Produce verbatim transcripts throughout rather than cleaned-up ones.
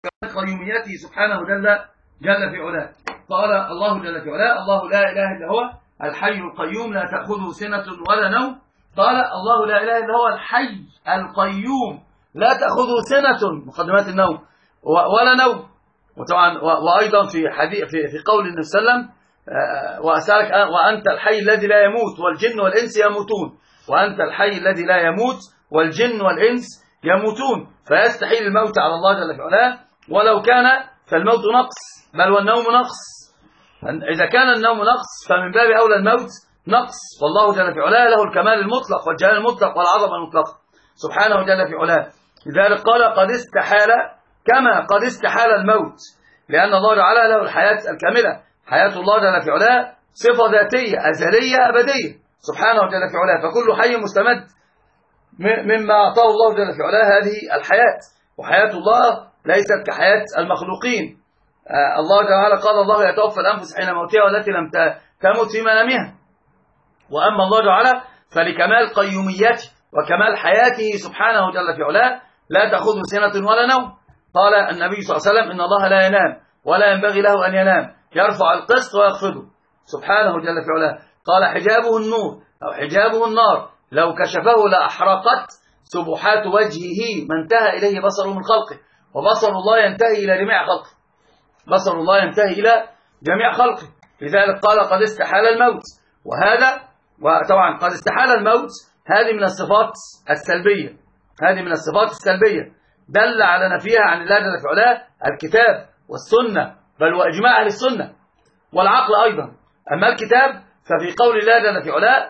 قيوميته سبحانه جل جل في علاه. قال الله جل في علاه: الله لا إله إلا هو الحي القيوم لا تأخذه سنة ولا نوم. قال الله لا إله إلا هو الحي القيوم لا تأخذه سنة، مقدمات النوم، ولا نوم. وطبعا وأيضا في حديث في في قول النبي صلى الله عليه وسلم: وأسألك وأنت الحي الذي لا يموت والجن والإنس يموتون. وأنت الحي الذي لا يموت والجن والإنس يموتون. فيستحيل الموت على الله جل في علاه، ولو كان فالموت نقص، بل والنوم نقص. إذا كان النوم نقص فمن باب أولى الموت نقص، والله جل في علاه له الكمال المطلق والجلال المطلق والعظمة المطلقة سبحانه جل في علاه. لذلك قال: قد استحال، كما قد استحال الموت، لأن الله تعالى له الحياة الكاملة. حياة الله جل في علاه صفة ذاتية أزلية أبدية سبحانه جل في علاه، فكل حي مستمد مما أعطاه الله جل في علاه هذه الحياة. وحياة الله ليست كحياة المخلوقين. آه الله تعالى قال: الله يتوفى الأنفس حين موتها والتي لم تمت في منامها. وأما الله تعالى فلكمال قيوميته وكمال حياته سبحانه جل في علاه لا تأخذه سنة ولا نوم. قال النبي صلى الله عليه وسلم: إن الله لا ينام ولا ينبغي له أن ينام، يرفع القسط ويخفضه سبحانه جل في علاه. قال: حجابه النور أو حجابه النار، لو كشفه لأحرقت سبحات وجهه ما انتهى إليه بصره من خلقه. وبصر الله ينتهي إلى جميع خلقه، بصر الله ينتهي إلى جميع خلقه. لذلك قال: قد استحال الموت. وهذا وطبعا قد استحال الموت هذه من الصفات السلبية، هذه من الصفات السلبية دل على نفيها عن الله جل في علاه الكتاب والسنة، بل وإجماع أهل السنة والعقل أيضا. أما الكتاب ففي قول الله جل في علاه: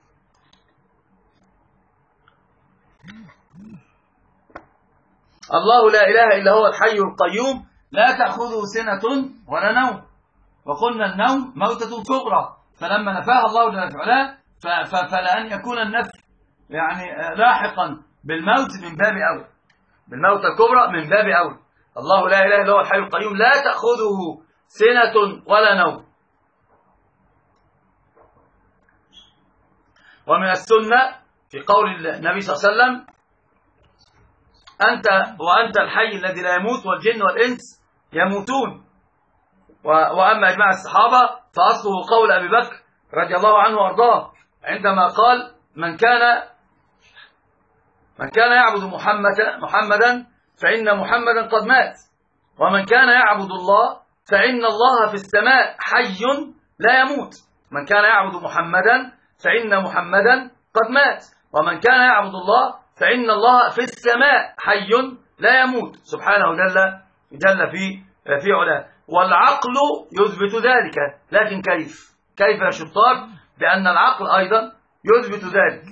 الله لا إله إلا هو الحي القيوم لا تأخذه سنة ولا نوم. وقلنا النوم موتة صغرى، فلما نفاها الله جل في علاه فلأن يكون النفي يعني لاحقا بالموت من باب أولى، بالموت الكبرى من باب أولى. الله لا إله إلا هو الحي القيوم لا تأخذه سنة ولا نوم. ومن السنة في قول النبي صلى الله عليه وسلم: أنت وأنت الحي الذي لا يموت والجن والإنس يموتون. وأما إجماع الصحابة فأصله قول أبي بكر رضي الله عنه وأرضاه عندما قال: من كان من كان يعبد محمد محمدا فإن محمدا قد مات، ومن كان يعبد الله فإن الله في السماء حي لا يموت. من كان يعبد محمدا فإن محمدا قد مات، ومن كان يعبد الله فإن الله في السماء حي لا يموت سبحانه جل جل في في علاه. والعقل يثبت ذلك، لكن كيف كيف يا شطار؟ بأن العقل أيضا يثبت ذلك.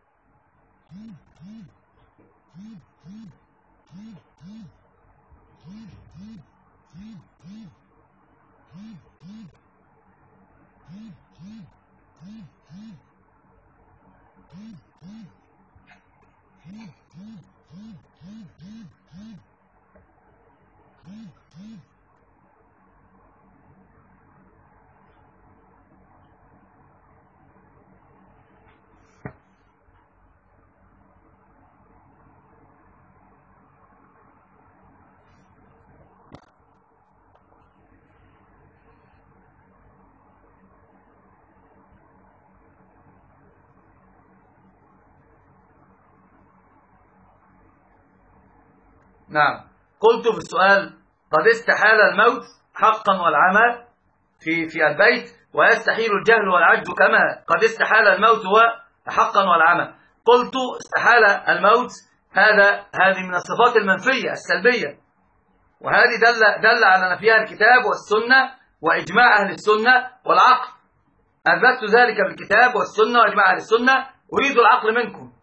نعم، قلت في السؤال: قد استحال الموت حقا والعمى في في البيت، ويستحيل الجهل والعجز كما قد استحال الموت هو حقا والعمى. قلت استحال الموت هذا هذه من الصفات المنفية السلبية، وهذه دل دل على نفيها الكتاب والسنة وإجماع أهل السنة والعقل. أثبت ذلك بالكتاب والسنة وإجماع أهل السنة، أريد العقل منكم.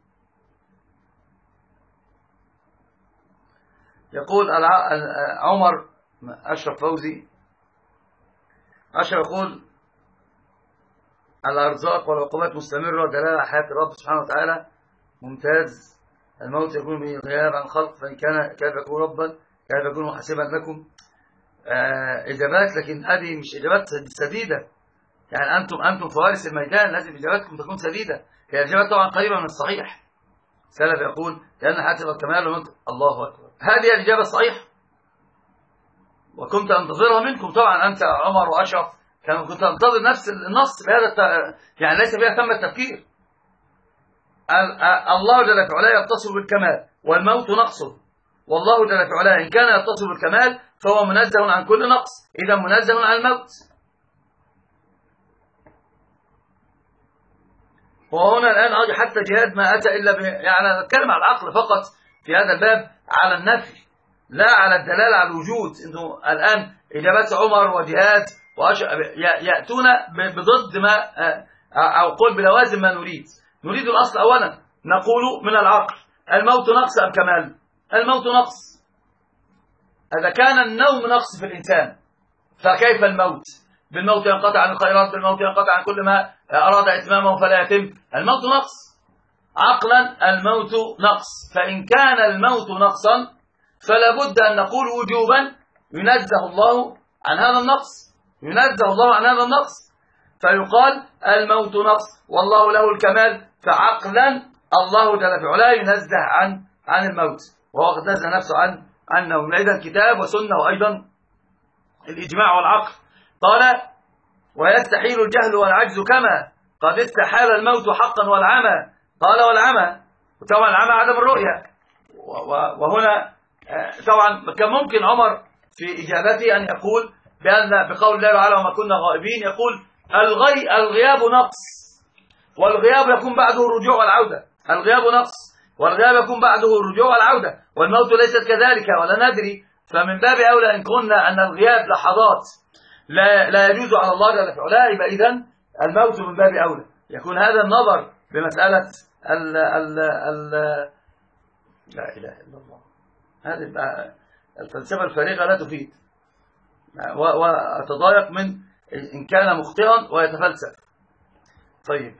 يقول عمر أشرف فوزي أشرف يقول: الأرزاق والعقوبات مستمرة، دلالة على حياة الرب سبحانه وتعالى. ممتاز. الموت يكون به غياب عن الخلق، فإن كان كيف يكون ربا كيف يكون محاسبا لكم. آه إجابات، لكن هذه مش إجابات سديدة. يعني أنتم أنتم فوارس الميدان، لازم إجاباتكم تكون سديدة. هي الإجابات طبعا قريبة من الصحيح. سلف يقول: لأن حياة الكمال ومنطق. الله أكبر، هذه الإجابة الصحيحة. وكنت أنتظرها منكم طبعا، أنت عمر وأشرف كنت أنتظر نفس النص بهذا الت... يعني ليس فيها ثم التفكير. الله جل في علاه يتصف بالكمال والموت نقصه، والله جل في علاه إن كان يتصف بالكمال فهو منزه عن كل نقص، إذا منزه عن الموت. وهنا الآن حتى جهاد ما أتى إلا ب... يعني نتكلم على العقل فقط في هذا الباب، على النفي لا على الدلالة على الوجود. إنه الآن إجابات عمر وجهاد وأش... يأتون بضد ما أو قول بلوازم ما نريد. نريد الأصل أولا، نقول من العقل الموت نقص أم كمال؟ الموت نقص. إذا كان النوم نقص في الإنسان فكيف الموت؟ بالموت ينقطع عن الخيرات، بالموت ينقطع عن كل ما أراد إتمامه فلا يتم. الموت نقص عقلا، الموت نقص. فإن كان الموت نقصا فلا بد أن نقول وجوبا ينزه الله عن هذا النقص، ينزه الله عن هذا النقص، فيقال الموت نقص والله له الكمال، فعقلا الله جل في علاه ينزه عن عن الموت، وهو قد نزه نفسه عن عنه من أيضا الكتاب وسنة وأيضا الإجماع والعقل. قال ويستحيل الجهل والعجز كما قد استحال الموت حقا والعمى. قال والعمى، وطبعا العمى عدم الرؤية. وهنا طبعا كان ممكن عمر في إجابته أن يقول بأن بقول الله تعالى وما كنا غائبين، يقول الغي الغياب نقص، والغياب يكون بعده الرجوع والعودة. الغياب نقص والغياب يكون بعده الرجوع والعودة، والموت ليست كذلك ولا ندري. فمن باب أولى إن قلنا أن الغياب لحظات لا لا يجوز على الله جل في علاه، يبقى إذن الموت من باب أولى. يكون هذا النظر بمسألة ال ال ال لا إله إلا الله، هذه الفلسفة الفارغة لا تفيد، وأتضايق من إن كان مخطئا ويتفلسف. طيب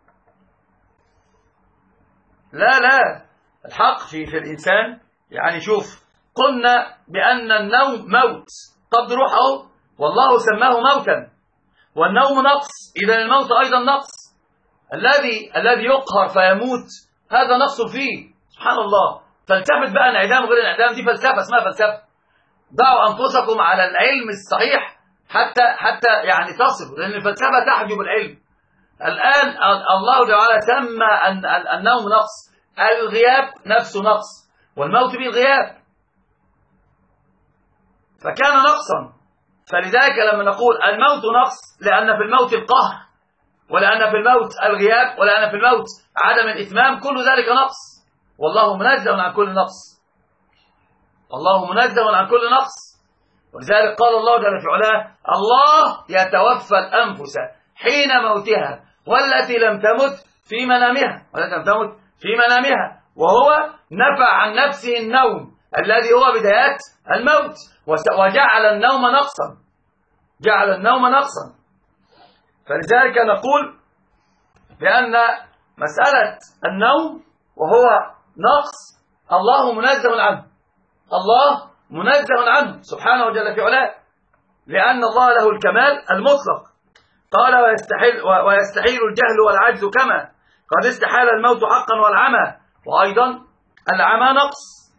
لا لا الحق في في الإنسان. يعني شوف، قلنا بأن النوم موت، قبض روحه والله سماه موتا، والنوم نقص، إذا الموت أيضا نقص. الذي الذي يقهر فيموت هذا نقص فيه، سبحان الله. فلسفة بقى انعدام غير انعدام دي فلسفة، اسمها فلسفة. ضعوا أنفسكم على العلم الصحيح حتى حتى يعني تصلوا، لأن الفلسفة تحجب العلم. الآن الله تعالى سمى أن النوم نقص، الغياب نفسه نقص، والموت به الغياب، فكان نقصا. فلذلك لما نقول الموت نقص لأن في الموت القهر، ولأن في الموت الغياب، ولأن في الموت عدم الإتمام، كل ذلك نقص، والله منزه عن كل نقص، الله منزه عن كل نقص. ولذلك قال الله جل في علاه الله يتوفى الأنفس حين موتها والتي لم تمت في منامها، والتي لم تمت في منامها، وهو نفى عن نفسه النوم الذي هو بدايات الموت، وجعل النوم نقصا، جعل النوم نقصا. فلذلك نقول بأن مسألة النوم وهو نقص الله منزه عنه، الله منزه عنه سبحانه جل في علاه، لأن الله له الكمال المطلق. قال ويستحيل, ويستحيل الجهل والعجز كما قد استحال الموت حقا والعمى، وأيضا العمى نقص،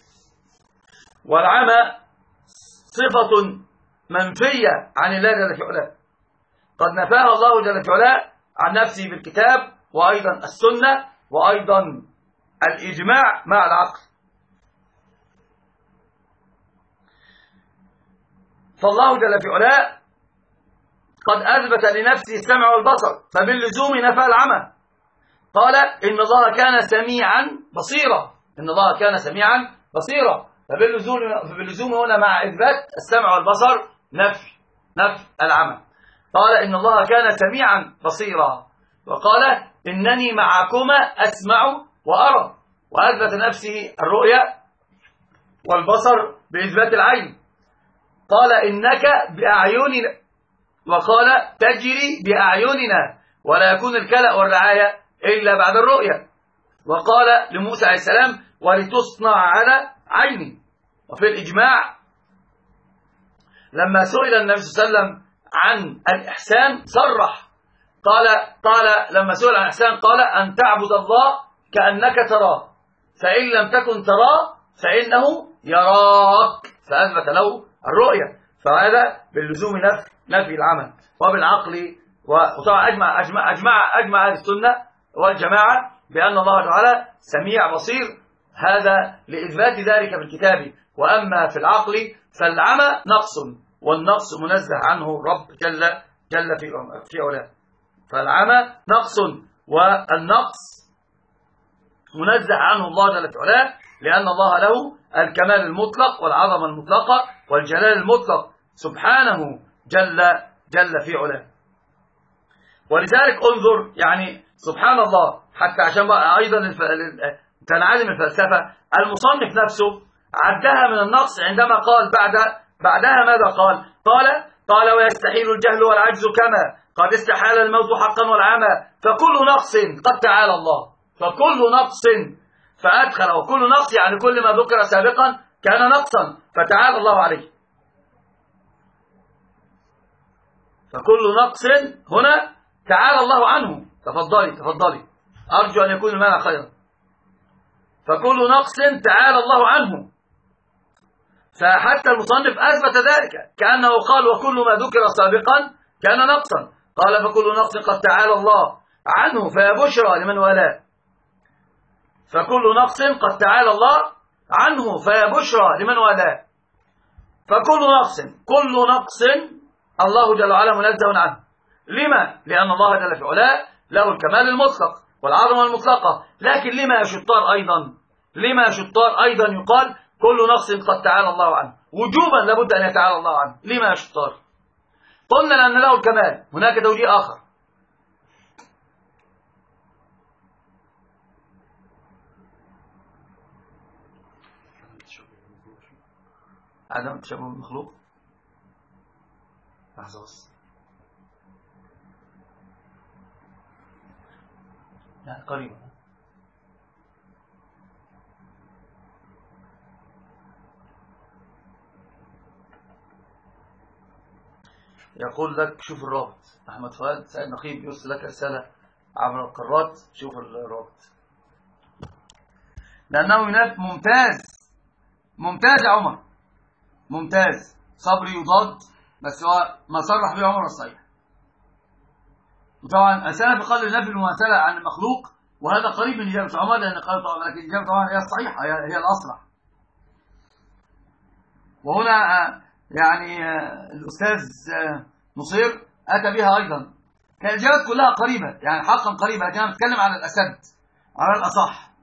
والعمى صفة منفية عن الله جل في علاه، قد نفاها الله جل في علاه عن نفسه بالكتاب وأيضا السنة وأيضا الإجماع مع العقل. فالله جل في علاه قد أثبت لنفسه السمع والبصر، فباللزوم نفى العمى. قال إن الله كان سميعا بصيرا، إن الله كان سميعا بصيرا، فباللزوم فباللزوم هنا مع إثبات السمع والبصر نفي نفي العمى. قال إن الله كان سميعا بصيرا، وقال إنني معكما أسمع وأرى، وأثبت نفسه الرؤية والبصر بإثبات العين. قال إنك بأعيننا، وقال تجري بأعيننا، ولا يكون الكلأ والرعاية إلا بعد الرؤية. وقال لموسى عليه السلام ولتصنع على عيني. وفي الإجماع لما سئل النبي صلى الله عليه وسلم عن الإحسان صرح، قال قال لما سئل عن الإحسان قال أن تعبد الله كأنك تراه، فإن لم تكن تراه فإنه يراك، فأثبت له الرؤية، فهذا باللزوم نفي نفي العمل وبالعقل. وطبعا أجمع أجمع أجمع أجمع أهل السنة والجماعة بأن الله تعالى سميع بصير، هذا لإثبات ذلك في الكتاب. وأما في العقل فالعمى نقص، والنقص منزه عنه الرب جل جل في في علاه. فالعمى نقص والنقص منزه عنه الله جل في علاه، لأن الله له الكمال المطلق والعظمة المطلقة والجلال المطلق سبحانه جل جل في علاه. ولذلك انظر يعني سبحان الله، حتى عشان بقى أيضا تنعدم الفلسفة، المصنف نفسه عدها من النقص عندما قال بعد بعدها ماذا قال؟ قال قال ويستحيل الجهل والعجز كما قد استحال الموت حقا والعمى، فكل نقص قد تعالى الله، فكل نقص، فأدخل وكل نقص يعني كل ما ذكر سابقا كان نقصا فتعالى الله عليه. فكل نقص هنا تعالى الله عنه. تفضلي تفضلي، أرجو أن يكون المعنى خيرا. فكل نقص تعالى الله عنه، فحتى المصنف أثبت ذلك كأنه قال وكل ما ذكر سابقا كان نقصا، قال فكل نقص قد تعالى الله عنه فيا بشرى لمن والاه. فكل نقص قد تعالى الله عنه فيا بشرى لمن والاه. فكل نقص كل نقص الله جل وعلا منزه عنه. لما؟ لأن الله جل في علاه له الكمال المطلق والعظمة المطلقة. لكن لما يا شطار أيضا لما يا شطار أيضا يقال كل نقص قد تعالى الله عنه وجوبا لابد أن يتعالى الله عنه؟ لما يا شطار؟ قلنا لأن له الكمال. هناك توجيه آخر، عدم تشابه المخلوق. لحظة بس، لا قريبا. يقول لك شوف الرابط، أحمد فؤاد سعيد نقيب يرسل لك رسالة عبر القارات، شوف الرابط لأنه ينافي. ممتاز ممتاز يا عمر، ممتاز. صبري يضاد، بس هو ما صرح به عمر الصحيح. وطبعا السلف قال لنفي المماثلة عن المخلوق، وهذا قريب من إجابة عمر، لأن قال طبعا لكن الإجابة طبعا هي الصحيحة، هي, هي الأصلح. وهنا يعني الأستاذ نصير أتى بها أيضا، كان الإجابات كلها قريبة يعني حقا قريبة، لكن أنا بتكلم على الأسد على الأصح.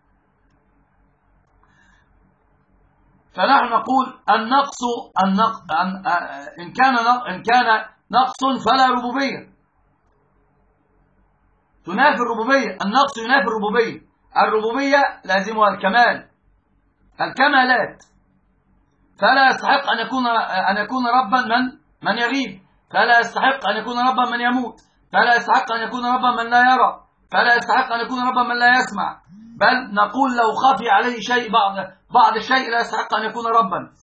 فنحن نقول النقص النقص إن كان إن كان نقص فلا ربوبية، تنافي الربوبية. النقص ينافي الربوبية. الربوبية لازمها الكمال، الكمالات، فلا يستحق أن يكون أن يكون ربا من من يغيب، فلا يستحق أن يكون ربا من يموت، فلا يستحق أن يكون ربا من لا يرى، فلا يستحق أن يكون ربا من لا يسمع. بل نقول لو خفي عليه شيء بعض بعض الشيء لا يستحق أن يكون ربا.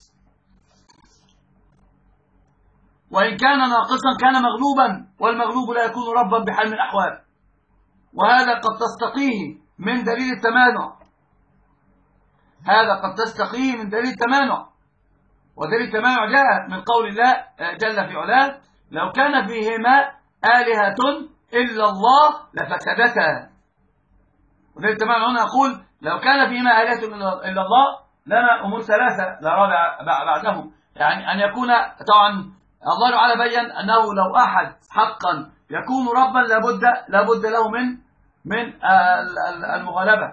وإن كان ناقصا كان مغلوبا، والمغلوب لا يكون ربا بحال من الأحوال. وهذا قد تستقيه من دليل التمانع، هذا قد تستقيه من دليل التمانع. ودليل التمانع جاء من قول الله جل في علاه لو كان فيهما آلهة إلا الله لفسدتا. ودليل التمانع هنا يقول لو كان فيهما آلهة إلا الله لنا أمور ثلاثة لا رابع بعدهم، يعني أن يكون طبعا الله تعالى بين أنه لو أحد حقا يكون ربا لابد لابد له من من المغالبة،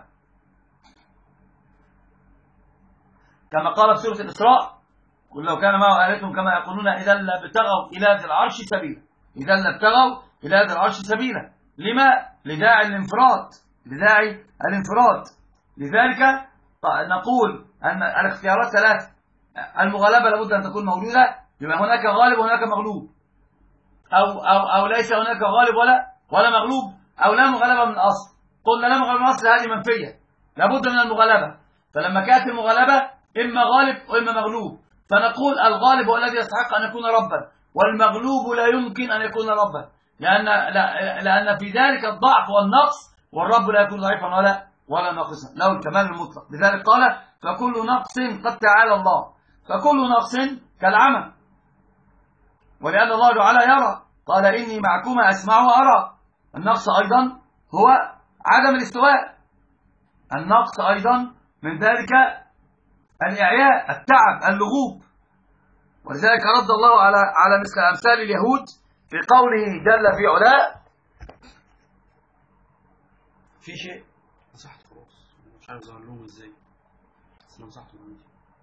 كما قال في سورة الإسراء قل لو كان معه آلهة كما يقولون إذا لابتغوا إلى ذي العرش سبيلا، إذا لابتغوا إلى ذي العرش سبيلا. لما؟ لداعي الانفراد، لداعي الانفراد. لذلك نقول أن الاختيارات ثلاث، المغالبة لابد أن تكون موجودة، يبقى هناك غالب وهناك مغلوب، أو أو أو ليس هناك غالب ولا ولا مغلوب، أو لا مغالبة من الأصل. قلنا لا مغالبة من الأصل، هذه منفية، لابد من المغالبة. فلما كانت المغالبة إما غالب وإما مغلوب، فنقول الغالب هو الذي يستحق أن يكون ربا، والمغلوب لا يمكن أن يكون ربا، لأن لأن في ذلك الضعف والنقص، والرب لا يكون ضعيفا ولا ولا ناقصا، له الكمال المطلق. لذلك قال فكل نقص قد تعالى الله، فكل نقص كالعمى، ولأن الله تعالى يرى، قال إني معكما أسمع وأرى. النقص أيضا هو عدم الاستواء، النقص أيضا من ذلك الإعياء، التعب، اللغوب. ولذلك رد الله على على مثل أمثال اليهود في قوله جل في علاه. في شيء مسحت خلاص، مش عارف اظهر لهم ازاي، بس انا مسحته عندي.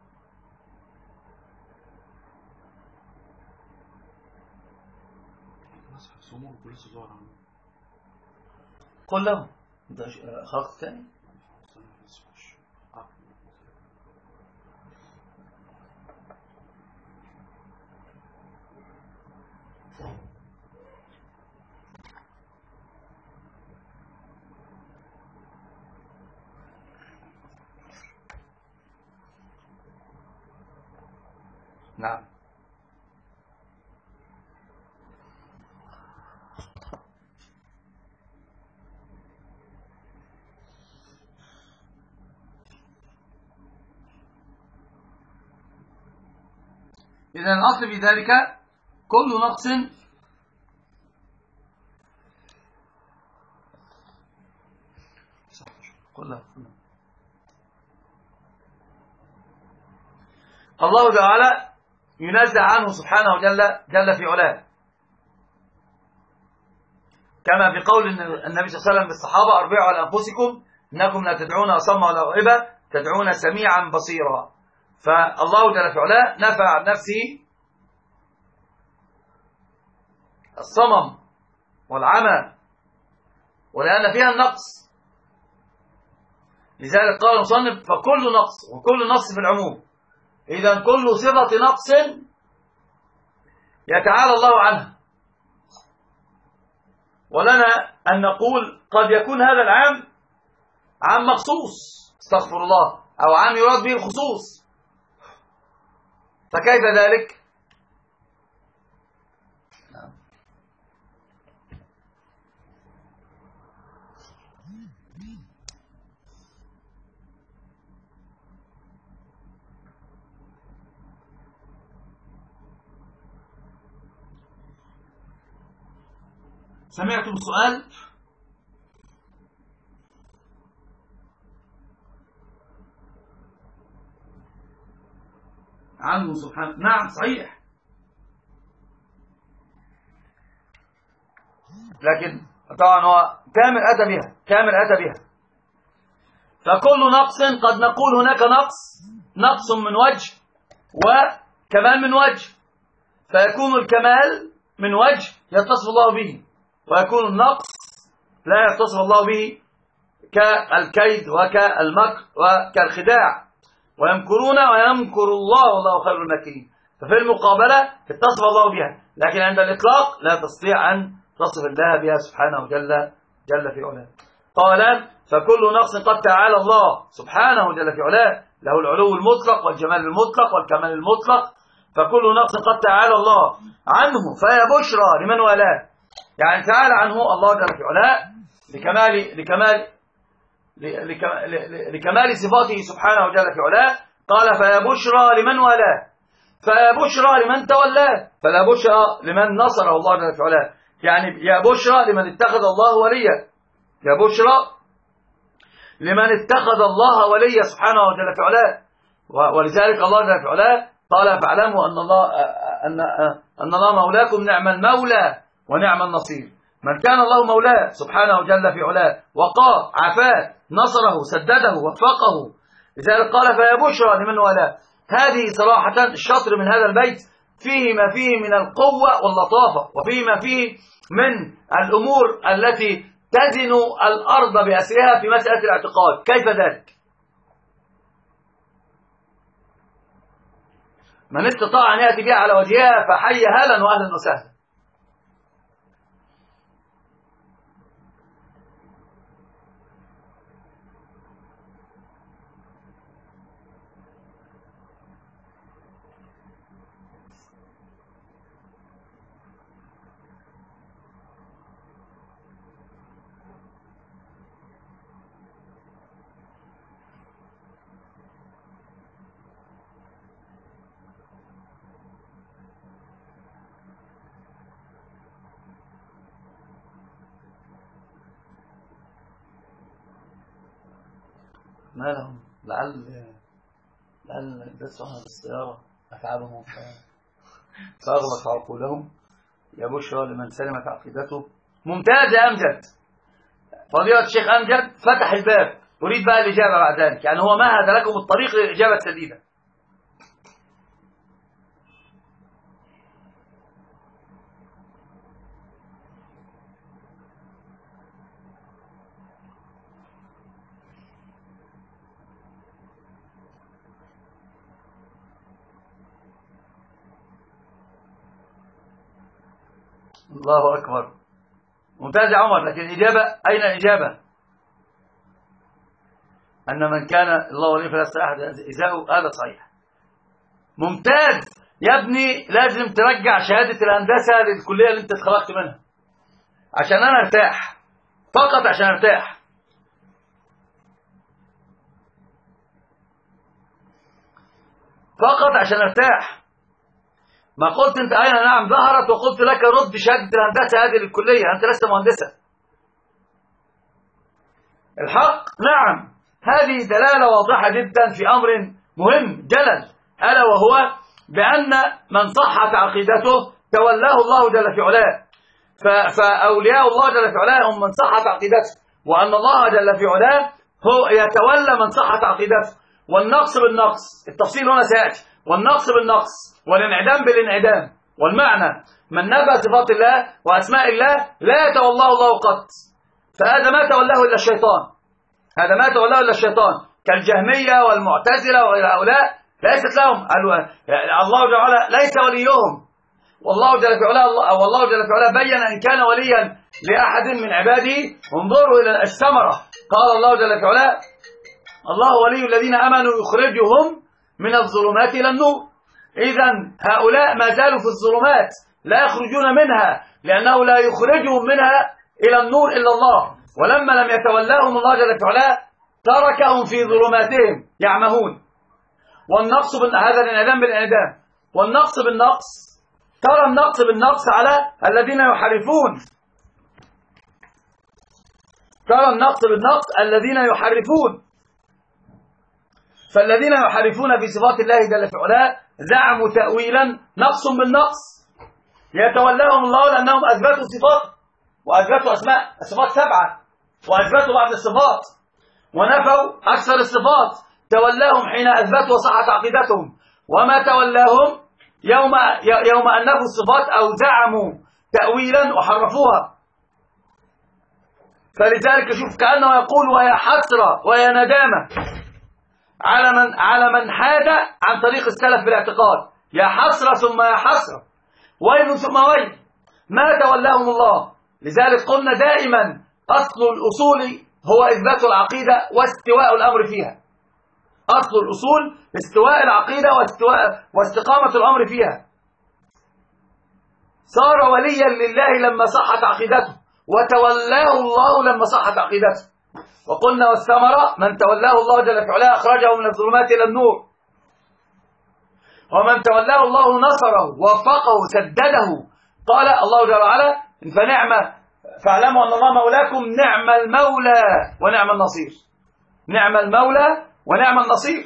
مسح سمور ولسه ظاهر عندي. قل لهم انت خلقت ثاني. نعم. إذا الأصل في ذلك كل نقص كله الله تعالى ينزع عنه سبحانه جل جل في علاه، كما في قول النبي صلى الله عليه وسلم للصحابة: أربعوا على أنفسكم إنكم لا تدعون أصم ولا غائبا، تدعون سميعا بصيرا. فالله جل في علاه نفى عن نفسه الصمم والعمى، ولأن فيها النقص، لذلك قال المصنف: فكل نقص، وكل نقص في العموم. إذا كل صفة نقص يتعالى الله عنها، ولنا أن نقول قد يكون هذا العام عام مخصوص، استغفر الله، أو عام يراد به الخصوص، فكيف ذلك؟ سمعتم السؤال؟ عنه سبحانه. نعم صحيح، لكن طبعا هو كامل أتى بها، كامل أتى بها. فكل نقص قد نقول هناك نقص، نقص من وجه وكمال من وجه، فيكون الكمال من وجه يتصف الله به، ويكون النقص لا يتصف الله به، كالكيد وكالمكر وكالخداع. ويمكرون ويمكر الله والله خير الماكرين. ففي المقابلة اتصف الله بها، لكن عند الإطلاق لا تستطيع أن تصف الله بها سبحانه جل جل في علاه. قال: فكل نقص قد تعالى الله سبحانه جل في علاه، له العلو المطلق والجمال المطلق والكمال المطلق. فكل نقص قد تعالى الله عنه فهي بشرى لمن والاه، يعني تعالى عنه الله جل في علاه لكمال لكمال لكمال صفاته سبحانه جل في علاه. قال: فيا بشرى لمن والاه، فيا بشرى لمن تولاه، فلا بشرى لمن نصره الله جل في علاه، يعني يا بشرى لمن اتخذ الله وليا، يا بشرى لمن اتخذ الله وليا سبحانه جل في علاه. ولذلك الله جل في علاه قال: فاعلموا أن الله أن أن الله مولاكم، نعم المولى ونعم النصير. من كان الله مولاه سبحانه جل في علاه وقاه عافاه نصره سدده وفقه. لذلك قال: فيا بشرى لمن والاه. هذه صراحة الشطر من هذا البيت فيه ما فيه من القوة واللطافة، وفيه ما فيه من الأمور التي تزن الأرض بأسرها في مسألة الاعتقاد. كيف ذلك؟ من استطاع أن يأتي بها على وجهها فحي هلا وأهلا وسهلا. ما لهم لعل لعل دسوا على السيارة أتعبهم فأغلق عقولهم. يا بشرى لمن سلمت عقيدته. ممتاز يا أمجد، فضيلة الشيخ أمجد فتح الباب. أريد بقى الإجابة بعد ذلك، يعني هو مهد لكم الطريق للإجابة السديدة. الله أكبر، ممتاز يا عمر. لكن الإجابة أين الإجابة؟ أن من كان الله وليه فلا يستطيع أحد إزاءه، هذا صحيح. ممتاز يا ابني، لازم ترجع شهادة الهندسة للكلية اللي أنت اتخرجت منها عشان أنا أرتاح، فقط عشان أرتاح. فقط عشان أرتاح. ما قلت أنت أين نعم ظهرت وقلت لك رد شهادة الهندسة هذه للكلية، أنت لست مهندسا. الحق نعم، هذه دلالة واضحة جدا في أمر مهم جلل، ألا وهو بأن من صحت عقيدته تولاه الله جل في علاه. فأولياء الله جل في علاه هم من صحت عقيدته، وأن الله جل في علاه هو يتولى من صحت عقيدته. والنقص بالنقص، التفصيل هنا سيأتي، والنقص بالنقص والانعدام بالانعدام. والمعنى من نفى صفات الله وأسماء الله لا يتولاه الله قط، فهذا ما تولاه إلا الشيطان، هذا ما تولاه إلا الشيطان، كالجهمية والمعتزلة وهؤلاء ليست لهم الله جل وعلا ليس وليهم. والله جل في علاه والله جل في علاه بين أن كان وليا لأحد من عباده. انظروا إلى الثمرة، قال الله جل في علاه الله ولي الذين آمنوا يخرجهم من الظلمات إلى النور. إذن هؤلاء ما زالوا في الظلمات لا يخرجون منها، لأنه لا يخرجهم منها إلى النور إلا الله. ولما لم يتولاهم الله جل في علاه تركهم في ظلماتهم يعمهون. والنقص بال... هذا الانعدام بالانعدام. والنقص بالنقص، ترى النقص بالنقص على الذين يحرفون، ترى النقص بالنقص الذين يحرفون. فالذين يحرفون في صفات الله جل في علاه زعموا تأويلا نقص بالنقص، يتولاهم الله لأنهم أثبتوا صفات وأثبتوا أسماء الصفات سبعة، وأثبتوا بعض الصفات ونفوا أكثر الصفات. تولاهم حين أثبتوا وصحت عقيدتهم، وما تولاهم يوم يوم أن نفوا الصفات أو زعموا تأويلا وحرفوها. فلذلك شوف كأنه يقول ويا حسرة ويا ندامة على من على من حاد عن طريق السلف بالاعتقاد. يا حسرة ثم يا حسرة، ويل ثم ويل، ما تولاهم الله. لذلك قلنا دائما أصل الأصول هو إثبات العقيدة واستواء الأمر فيها. أصل الأصول استواء العقيدة واستواء واستقامة الأمر فيها. صار وليا لله لما صحت عقيدته، وتولاه الله لما صحت عقيدته. وقلنا والثمرة من تولاه الله جل في علاه أخرجه من الظلمات إلى النور، ومن تولاه الله نصره ووفقه سدده. قال الله جل وعلا فنعم فاعلموا أن الله مولاكم نعم المولى ونعم النصير. نعم المولى ونعم النصير.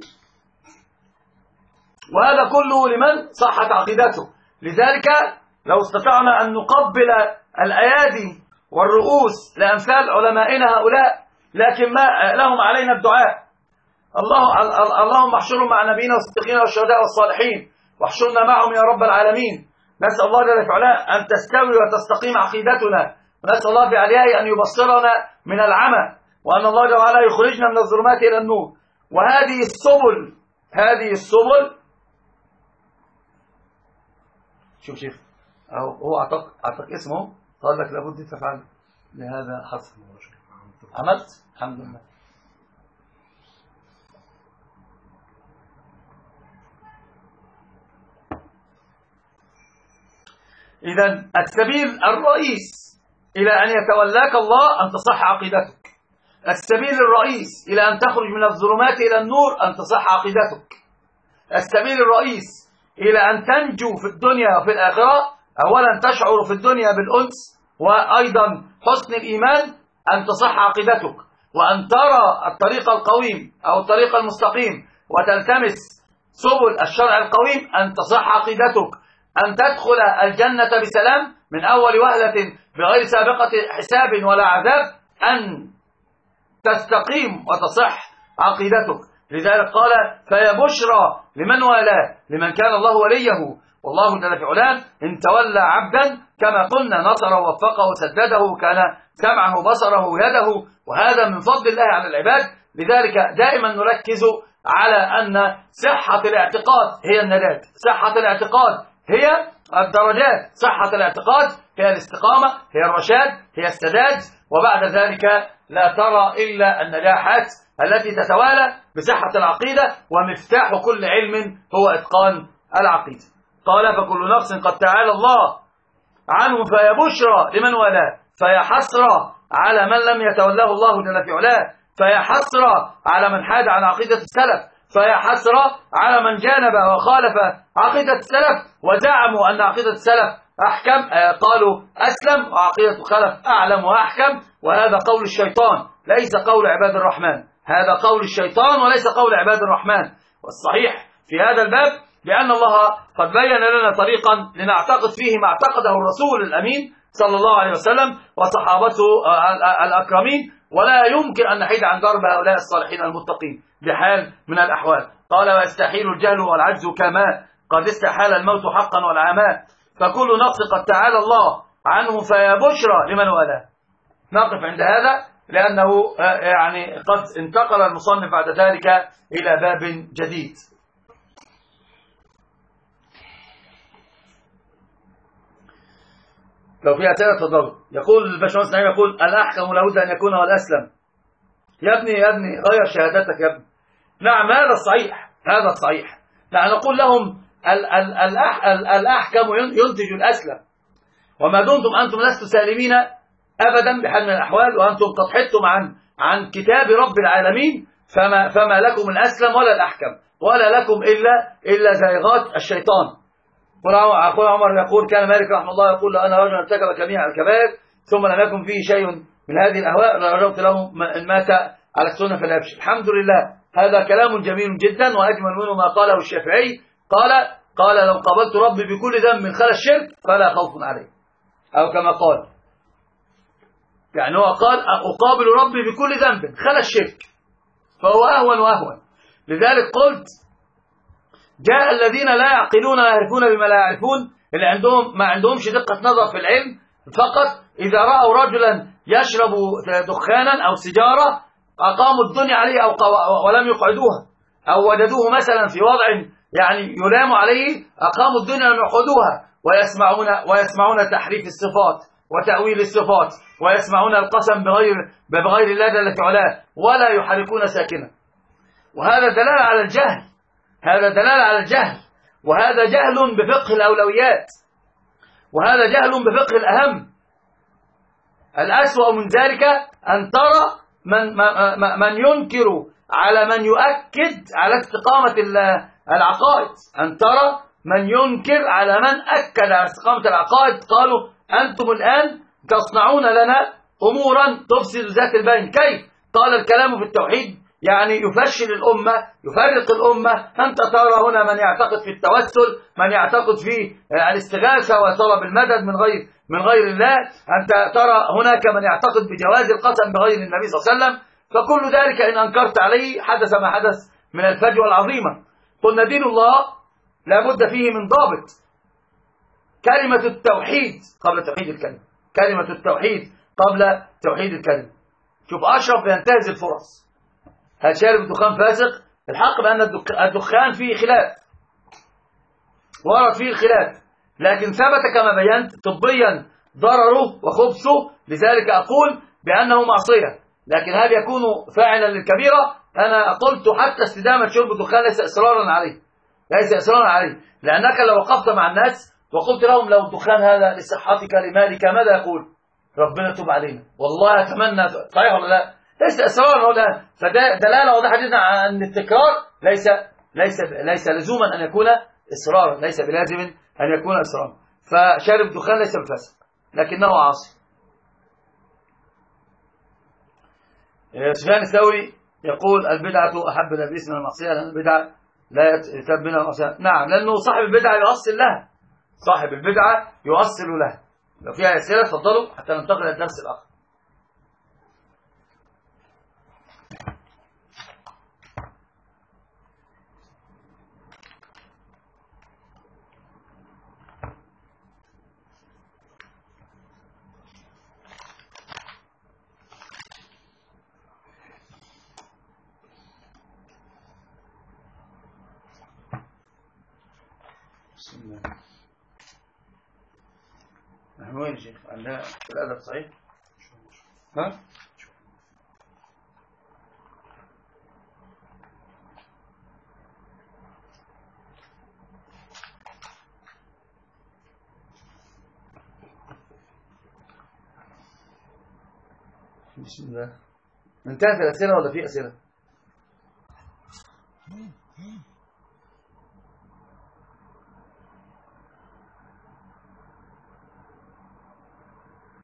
وهذا كله لمن صحت عقيدته. لذلك لو استطعنا أن نقبل الأيادي والرؤوس لأمثال علمائنا هؤلاء، لكن ما لهم علينا الدعاء. الله اللهم احشرهم مع نبينا والصديقين والشهداء والصالحين، واحشرنا معهم يا رب العالمين. نسأل الله جل وعلا أن تستوي وتستقيم عقيدتنا، ونسأل الله في عليائه أن يبصرنا من العمى، وأن الله جل وعلا يخرجنا من الظلمات إلى النور. وهذه السبل هذه السبل شوف شيخ هو أعطاك أعطاك اسمه، قال لك لابد تفعل لهذا حصل. عملت الحمد لله. إذن السبيل الرئيس إلى أن يتولاك الله أن تصح عقيدتك. السبيل الرئيس إلى أن تخرج من الظلمات إلى النور أن تصح عقيدتك. السبيل الرئيس إلى أن تنجو في الدنيا وفي الآخرة أولا تشعر في الدنيا بالأنس وأيضا حسن الإيمان أن تصح عقيدتك. وأن ترى الطريق القويم أو الطريق المستقيم وتلتمس سبل الشرع القويم أن تصح عقيدتك، أن تدخل الجنة بسلام من أول وهلة بغير سابقة حساب ولا عذاب، أن تستقيم وتصح عقيدتك. لذلك قال: فيا بشرى لمن والاه، لمن كان الله وليه. والله جل في علاه إن تولى عبدا كما قلنا نصره ووفقه وسدده، كان سمعه بصره يده، وهذا من فضل الله على العباد. لذلك دائما نركز على أن صحة الاعتقاد هي النجاة، صحة الاعتقاد هي الدرجات، صحة الاعتقاد هي الاستقامة، هي الرشاد، هي السداد، وبعد ذلك لا ترى إلا النجاحات التي تتوالى بصحة العقيدة، ومفتاح كل علم هو إتقان العقيدة. قال: فكل نقص قد تعالى الله عنه فيا بشرى لمن والاه، فيا حسرى على من لم يتولاه الله جل في علاه، فيا حسرى على من حاد عن عقيدة السلف، فيا حسرى على من جانب وخالف عقيدة السلف وزعموا أن عقيدة السلف أحكم، قالوا أسلم، وعقيدة الخلف أعلم وأحكم. وهذا قول الشيطان ليس قول عباد الرحمن، هذا قول الشيطان وليس قول عباد الرحمن. والصحيح في هذا الباب بأن الله قد بين لنا طريقا لنعتقد فيه ما اعتقده الرسول الأمين صلى الله عليه وسلم وصحابته الأكرمين، ولا يمكن أن نحيد عن درب هؤلاء الصالحين المتقين بحال من الأحوال. قال: ويستحيل الجهل والعجز كما قد استحال الموت حقا والعماء، فكل نقص قد تعالى الله عنه فيا بشرى لمن والاه. نقف عند هذا لأنه يعني قد انتقل المصنف بعد ذلك إلى باب جديد. لو في أسئلة تفضلوا. يقول الباشمهندس نعيم، يقول: الأحكم لابد أن يكون هو الأسلم. يا ابني يا ابني غير شهادتك يا ابني. نعم هذا الصحيح، هذا الصحيح. نحن نقول لهم ال ال ال ال الأحكم ينتج الأسلم، وما دمتم أنتم لستم سالمين أبدا بحال من الأحوال، وأنتم قد حدتم عن عن كتاب رب العالمين، فما فما لكم الأسلم ولا الأحكم، ولا لكم إلا إلا زيغات الشيطان. أخونا عمر يقول: كان مالك رحمه الله يقول: لو أن رجلا ارتكب جميع الكبائر ثم لم يكن فيه شيء من هذه الأهواء لرجوت له إن مات على السنة فلا يبشر. الحمد لله، هذا كلام جميل جدا، وأجمل منه ما قاله الشافعي. قال قال: لو قابلت ربي بكل ذنب خلا الشرك فلا خوف عليه، أو كما قال، يعني هو قال: أقابل ربي بكل ذنب خلا الشرك، فهو أهون وأهون. لذلك قلت: جاء الذين لا يعقلون ويعرفون بما لا يعرفون، اللي عندهم ما عندهمش دقة نظر في العلم، فقط إذا رأوا رجلا يشرب دخانا أو سيجارة أقاموا الدنيا عليه أو ولم يقعدوها، أو وجدوه مثلا في وضع يعني يلام عليه أقاموا الدنيا لم يقعدوها، ويسمعون ويسمعون تحريف الصفات وتأويل الصفات، ويسمعون القسم بغير بغير الله جل في علاه، ولا يحركون ساكنا. وهذا دلالة على الجهل، هذا دلالة على الجهل، وهذا جهل بفقه الأولويات، وهذا جهل بفقه الأهم. الأسوأ من ذلك أن ترى من, من ينكر على من يؤكد على استقامة العقائد، أن ترى من ينكر على من أكد على استقامة العقائد. قالوا: أنتم الآن تصنعون لنا أمورا تفسد ذات البين. كيف؟ قال: الكلام في التوحيد يعني يفشل الأمة، يفرق الأمة. أنت ترى هنا من يعتقد في التوسل، من يعتقد في الاستغاثة وطلب المدد من غير من غير الله، أنت ترى هناك من يعتقد بجواز القسم بغير النبي صلى الله عليه وسلم. فكل ذلك إن أنكرت عليه حدث ما حدث من الفجوة العظيمة. قلنا: دين الله لا بد فيه من ضابط. كلمة التوحيد قبل توحيد الكلمة، كلمة التوحيد قبل توحيد الكلمة. شوف أشرف بينتهز الفرص. هل شارب الدخان فاسق؟ الحق بأن الدخان فيه خلاف، ورد فيه الخلاف، لكن ثبت كما بينت طبيا ضرره وخبثه. لذلك أقول بأنه معصية. لكن هل يكون فاعلا للكبيرة؟ أنا قلت حتى استدامة شرب الدخان ليس إصرارا عليه، ليس إصرارا عليه، لأنك لو وقفت مع الناس وقلت لهم: لو الدخان هذا لصحتك لمالك ماذا يقول؟ ربنا يتوب علينا، والله أتمنى. صحيح ولا لا؟ ليس إصرارا ولا، فدلالة واضحة جدا على أن التكرار ليس ليس ليس لزوما أن يكون إصرارا، ليس بلازم أن يكون إصرارا. فشارب الدخان ليس بفاسق لكنه عاصي. سفيان الثوري يقول البدعة أحب إلى الإبليس من المعصية، لأن البدعة لا يتاب منها المعصية. نعم، لأنه صاحب البدعة يؤصل لها، صاحب البدعة يؤصل لها. لو فيها أسئلة تفضلوا حتى ننتقل إلى الدرس الآخر. بسم الله. نحن وين يا شيخ؟ عندنا في الأدب صحيح؟ ها؟ بسم الله. انتهت الأسئلة ولا في أسئلة؟